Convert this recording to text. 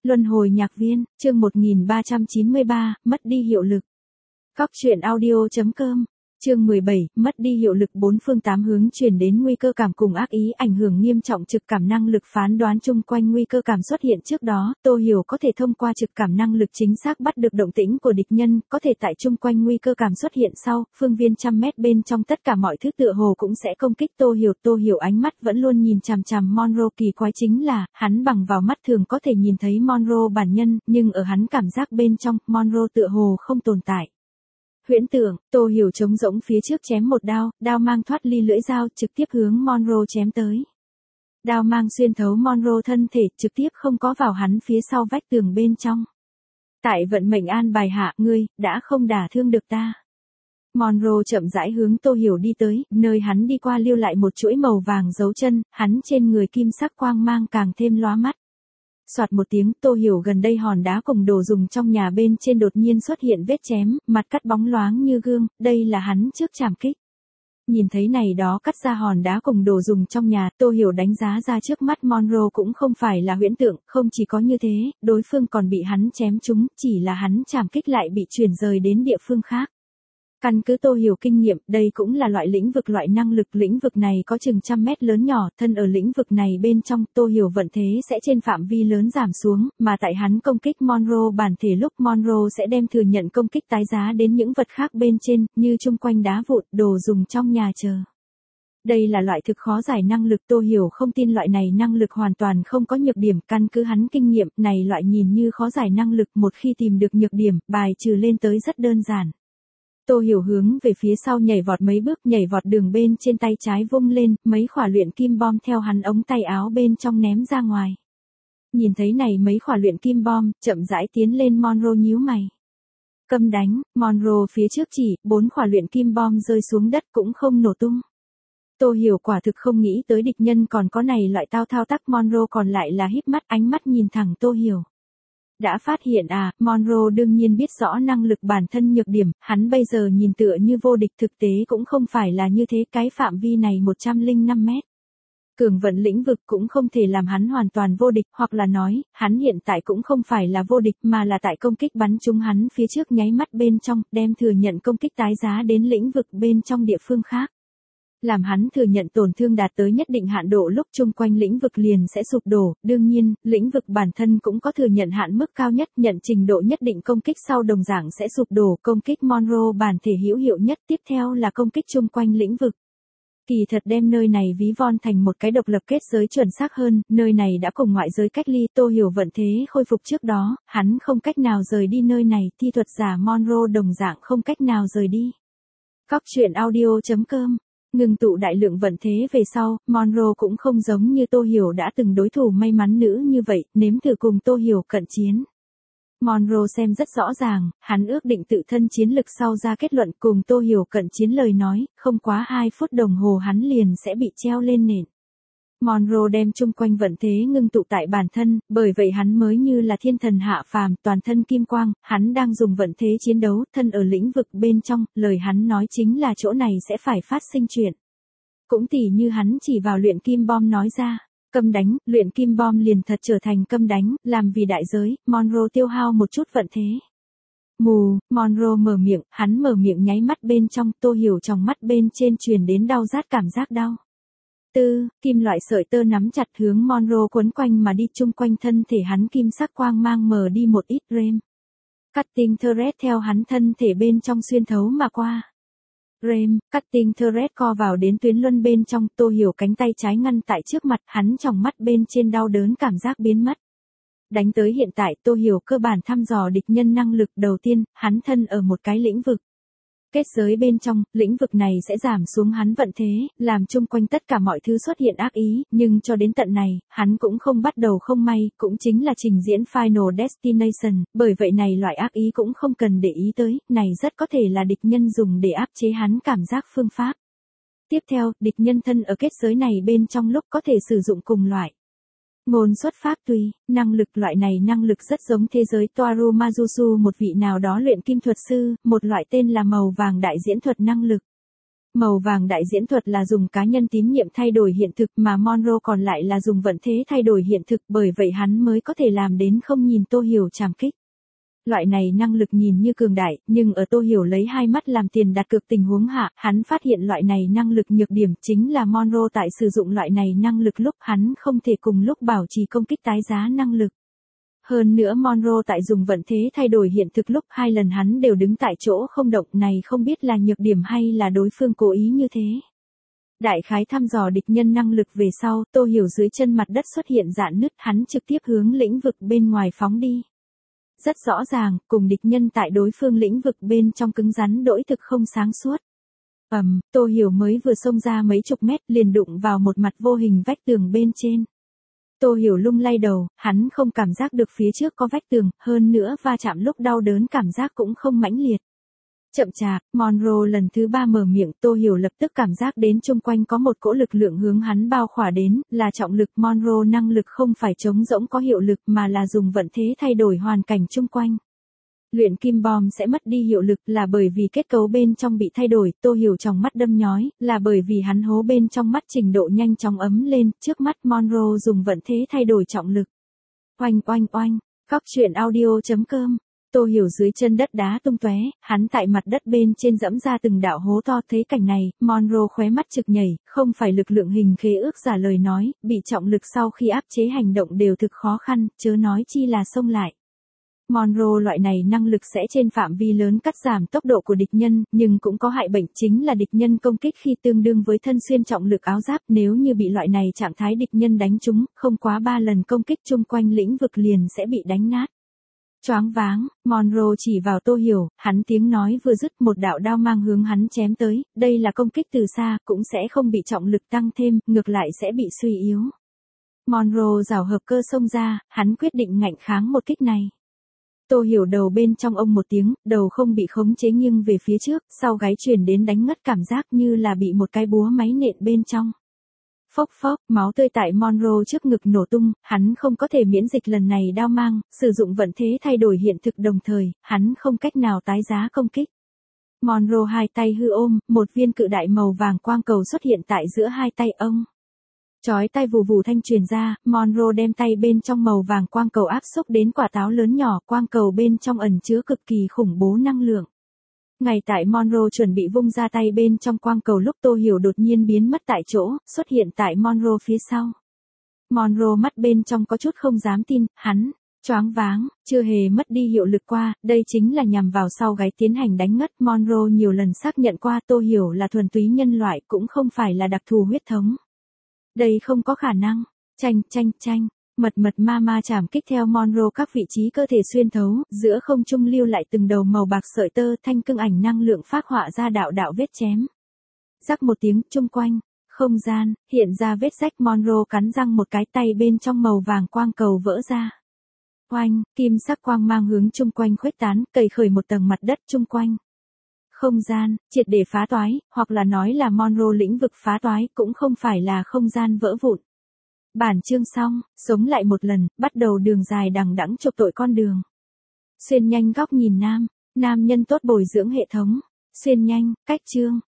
Luân hồi nhạc viên, chương 1393, mất đi hiệu lực. Cóc truyện audio.com, chương 17, mất đi hiệu lực. Bốn phương tám hướng truyền đến nguy cơ cảm cùng ác ý ảnh hưởng nghiêm trọng trực cảm năng lực phán đoán chung quanh nguy cơ cảm xuất hiện trước đó. Tô Hiểu có thể thông qua trực cảm năng lực chính xác bắt được động tĩnh của địch nhân, có thể tại chung quanh nguy cơ cảm xuất hiện sau, phương viên trăm mét bên trong tất cả mọi thứ tựa hồ cũng sẽ công kích Tô Hiểu ánh mắt vẫn luôn nhìn chằm chằm Monroe. Kỳ quái chính là, hắn bằng vào mắt thường có thể nhìn thấy Monroe bản nhân, nhưng ở hắn cảm giác bên trong, Monroe tựa hồ không tồn tại. Huyễn tưởng, Tô Hiểu trống rỗng phía trước chém một đao, đao mang thoát ly lưỡi dao trực tiếp hướng Monroe chém tới. Đao mang xuyên thấu Monroe thân thể trực tiếp không có vào hắn phía sau vách tường bên trong. Tại vận mệnh an bài hạ, ngươi đã không đả thương được ta. Monroe chậm rãi hướng Tô Hiểu đi tới, nơi hắn đi qua lưu lại một chuỗi màu vàng dấu chân, hắn trên người kim sắc quang mang càng thêm lóa mắt. Soạt một tiếng, Tô Hiểu gần đây hòn đá cùng đồ dùng trong nhà bên trên đột nhiên xuất hiện vết chém, mặt cắt bóng loáng như gương, đây là hắn trước chạm kích. Nhìn thấy này đó cắt ra hòn đá cùng đồ dùng trong nhà, Tô Hiểu đánh giá ra trước mắt Monroe cũng không phải là huyễn tượng, không chỉ có như thế, đối phương còn bị hắn chém trúng, chỉ là hắn chạm kích lại bị chuyển rời đến địa phương khác. Căn cứ Tô Hiểu kinh nghiệm, đây cũng là loại năng lực, lĩnh vực này có chừng trăm mét lớn nhỏ, thân ở lĩnh vực này bên trong, Tô Hiểu vận thế sẽ trên phạm vi lớn giảm xuống, mà tại hắn công kích Monroe bản thể lúc Monroe sẽ đem thừa nhận công kích tái giá đến những vật khác bên trên, như chung quanh đá vụn, đồ dùng trong nhà chờ. Đây là loại thực khó giải năng lực, Tô Hiểu không tin loại này năng lực hoàn toàn không có nhược điểm, căn cứ hắn kinh nghiệm, này loại nhìn như khó giải năng lực một khi tìm được nhược điểm, bài trừ lên tới rất đơn giản. Tô Hiểu hướng về phía sau nhảy vọt mấy bước, nhảy vọt đường bên trên tay trái vung lên, mấy quả luyện kim bom theo hắn ống tay áo bên trong ném ra ngoài. Nhìn thấy này mấy quả luyện kim bom, chậm rãi tiến lên Monroe nhíu mày. Câm đánh, Monroe phía trước chỉ, 4 quả luyện kim bom rơi xuống đất cũng không nổ tung. Tô Hiểu quả thực không nghĩ tới địch nhân còn có này loại thao tác, Monroe còn lại là híp mắt, ánh mắt nhìn thẳng Tô Hiểu. Đã phát hiện à, Monroe đương nhiên biết rõ năng lực bản thân nhược điểm, hắn bây giờ nhìn tựa như vô địch, thực tế cũng không phải là như thế, cái phạm vi này 105 mét. Cường vận lĩnh vực cũng không thể làm hắn hoàn toàn vô địch, hoặc là nói, hắn hiện tại cũng không phải là vô địch mà là tại công kích bắn trúng hắn phía trước nháy mắt bên trong, đem thừa nhận công kích tái giá đến lĩnh vực bên trong địa phương khác. Làm hắn thừa nhận tổn thương đạt tới nhất định hạn độ lúc chung quanh lĩnh vực liền sẽ sụp đổ, đương nhiên, lĩnh vực bản thân cũng có thừa nhận hạn mức cao nhất, nhận trình độ nhất định công kích sau đồng dạng sẽ sụp đổ, công kích Monroe bản thể hữu hiệu nhất, tiếp theo là công kích chung quanh lĩnh vực. Kỳ thật đem nơi này ví von thành một cái độc lập kết giới chuẩn xác hơn, nơi này đã cùng ngoại giới cách ly, Tô Hiểu vận thế khôi phục trước đó, hắn không cách nào rời đi nơi này, thi thuật giả Monroe đồng dạng không cách nào rời đi. Cóc truyện audio.com. Ngừng tụ đại lượng vận thế về sau, Monroe cũng không giống như Tô Hiểu đã từng đối thủ may mắn nữ như vậy, nếm thử cùng Tô Hiểu cận chiến. Monroe xem rất rõ ràng, hắn ước định tự thân chiến lực sau ra kết luận cùng Tô Hiểu cận chiến lời nói, không quá 2 phút đồng hồ hắn liền sẽ bị treo lên nền. Monroe đem chung quanh vận thế ngưng tụ tại bản thân, bởi vậy hắn mới như là thiên thần hạ phàm, toàn thân kim quang, hắn đang dùng vận thế chiến đấu, thân ở lĩnh vực bên trong, lời hắn nói chính là chỗ này sẽ phải phát sinh chuyện. Cũng tỉ như hắn chỉ vào luyện kim bom nói ra, câm đánh, luyện kim bom liền thật trở thành câm đánh, làm vì đại giới, Monroe tiêu hao một chút vận thế. Mù, Monroe mở miệng, hắn mở miệng nháy mắt bên trong, Tô Hiểu trong mắt bên trên truyền đến đau rát cảm giác đau. Kim loại sợi tơ nắm chặt hướng Monroe quấn quanh mà đi, chung quanh thân thể hắn kim sắc quang mang mờ đi một ít rem. Cutting thread theo hắn thân thể bên trong xuyên thấu mà qua. Rem, cutting thread co vào đến tuyến luân bên trong, Tô Hiểu cánh tay trái ngăn tại trước mặt, hắn trong mắt bên trên đau đớn cảm giác biến mất. Đánh tới hiện tại, Tô Hiểu cơ bản thăm dò địch nhân năng lực, đầu tiên, hắn thân ở một cái lĩnh vực. Kết giới bên trong, lĩnh vực này sẽ giảm xuống hắn vận thế, làm chung quanh tất cả mọi thứ xuất hiện ác ý, nhưng cho đến tận này, hắn cũng không bắt đầu không may, cũng chính là trình diễn Final Destination, bởi vậy này loại ác ý cũng không cần để ý tới, này rất có thể là địch nhân dùng để áp chế hắn cảm giác phương pháp. Tiếp theo, địch nhân thân ở kết giới này bên trong lúc có thể sử dụng cùng loại ngôn xuất pháp tùy, năng lực, loại này năng lực rất giống thế giới Toaru Majusu, một vị nào đó luyện kim thuật sư, một loại tên là màu vàng đại diễn thuật năng lực. Màu vàng đại diễn thuật là dùng cá nhân tín nhiệm thay đổi hiện thực mà Monroe còn lại là dùng vận thế thay đổi hiện thực, bởi vậy hắn mới có thể làm đến không nhìn Tô Hiểu trảm kích. Loại này năng lực nhìn như cường đại, nhưng ở Tô Hiểu lấy hai mắt làm tiền đặt cược tình huống hạ, hắn phát hiện loại này năng lực nhược điểm chính là Monroe tại sử dụng loại này năng lực lúc hắn không thể cùng lúc bảo trì công kích tái giá năng lực. Hơn nữa Monroe tại dùng vận thế thay đổi hiện thực lúc 2 lần hắn đều đứng tại chỗ không động, này không biết là nhược điểm hay là đối phương cố ý như thế. Đại khái thăm dò địch nhân năng lực về sau, Tô Hiểu dưới chân mặt đất xuất hiện rạn nứt, hắn trực tiếp hướng lĩnh vực bên ngoài phóng đi. Rất rõ ràng, cùng địch nhân tại đối phương lĩnh vực bên trong cứng rắn đỗi thực không sáng suốt. Tô Hiểu mới vừa xông ra mấy chục mét liền đụng vào một mặt vô hình vách tường bên trên. Tô Hiểu lung lay đầu, hắn không cảm giác được phía trước có vách tường, hơn nữa va chạm lúc đau đớn cảm giác cũng không mãnh liệt. Chậm chạp, Monroe lần thứ 3 mở miệng, Tô Hiểu lập tức cảm giác đến chung quanh có một cỗ lực lượng hướng hắn bao khỏa đến, là trọng lực. Monroe năng lực không phải trống rỗng có hiệu lực mà là dùng vận thế thay đổi hoàn cảnh chung quanh. Luyện kim bom sẽ mất đi hiệu lực là bởi vì kết cấu bên trong bị thay đổi, Tô Hiểu trong mắt đâm nhói, là bởi vì hắn hố bên trong mắt trình độ nhanh chóng ấm lên, trước mắt Monroe dùng vận thế thay đổi trọng lực. Oanh oanh oanh, Góc truyện audio.com. Tô Hiểu dưới chân đất đá tung tóe, hắn tại mặt đất bên trên dẫm ra từng đạo hố to. Thấy cảnh này, Monroe khóe mắt trực nhảy, không phải lực lượng hình khế ước giả lời nói, bị trọng lực sau khi áp chế hành động đều thực khó khăn, chớ nói chi là xông lại. Monroe loại này năng lực sẽ trên phạm vi lớn cắt giảm tốc độ của địch nhân, nhưng cũng có hại bệnh chính là địch nhân công kích khi tương đương với thân xuyên trọng lực áo giáp, nếu như bị loại này trạng thái địch nhân đánh trúng, không quá 3 lần công kích chung quanh lĩnh vực liền sẽ bị đánh nát. Choáng váng, Monroe chỉ vào Tô Hiểu, hắn tiếng nói vừa dứt một đạo đao mang hướng hắn chém tới, đây là công kích từ xa, cũng sẽ không bị trọng lực tăng thêm, ngược lại sẽ bị suy yếu. Monroe giảo hợp cơ xông ra, hắn quyết định ngạnh kháng một kích này. Tô Hiểu đầu bên trong ông một tiếng, đầu không bị khống chế nghiêng về phía trước, sau gáy truyền đến đánh ngất cảm giác như là bị một cái búa máy nện bên trong. Phốc phốc, máu tươi tại Monroe trước ngực nổ tung, hắn không có thể miễn dịch lần này đao mang, sử dụng vận thế thay đổi hiện thực đồng thời, hắn không cách nào tái giá công kích. Monroe hai tay hư ôm, một viên cự đại màu vàng quang cầu xuất hiện tại giữa hai tay ông. Chói tai vù vù thanh truyền ra, Monroe đem tay bên trong màu vàng quang cầu áp xúc đến quả táo lớn nhỏ, quang cầu bên trong ẩn chứa cực kỳ khủng bố năng lượng. Ngay tại Monroe chuẩn bị vung ra tay bên trong quang cầu lúc Tô Hiểu đột nhiên biến mất tại chỗ, xuất hiện tại Monroe phía sau. Monroe mắt bên trong có chút không dám tin, hắn choáng váng, chưa hề mất đi hiệu lực qua, đây chính là nhằm vào sau gáy tiến hành đánh ngất. Monroe nhiều lần xác nhận qua Tô Hiểu là thuần túy nhân loại, cũng không phải là đặc thù huyết thống. Đây không có khả năng. Chanh, mật ma chảm kích theo Monroe các vị trí cơ thể xuyên thấu, giữa không trung lưu lại từng đầu màu bạc sợi tơ, thanh cương ảnh năng lượng phác họa ra đạo đạo vết chém. Rắc một tiếng, chung quanh không gian hiện ra vết rách. Monroe cắn răng một cái, tay bên trong màu vàng quang cầu vỡ ra. Oanh, kim sắc quang mang hướng chung quanh khuếch tán, cầy khởi một tầng mặt đất chung quanh. Không gian triệt để phá toái, hoặc là nói là Monroe lĩnh vực phá toái, cũng không phải là không gian vỡ vụn. Bản chương xong, sống lại một lần, bắt đầu đường dài đằng đẵng chộp tội con đường. Xuyên nhanh góc nhìn nam nhân tốt bồi dưỡng hệ thống. Xuyên nhanh, cách chương.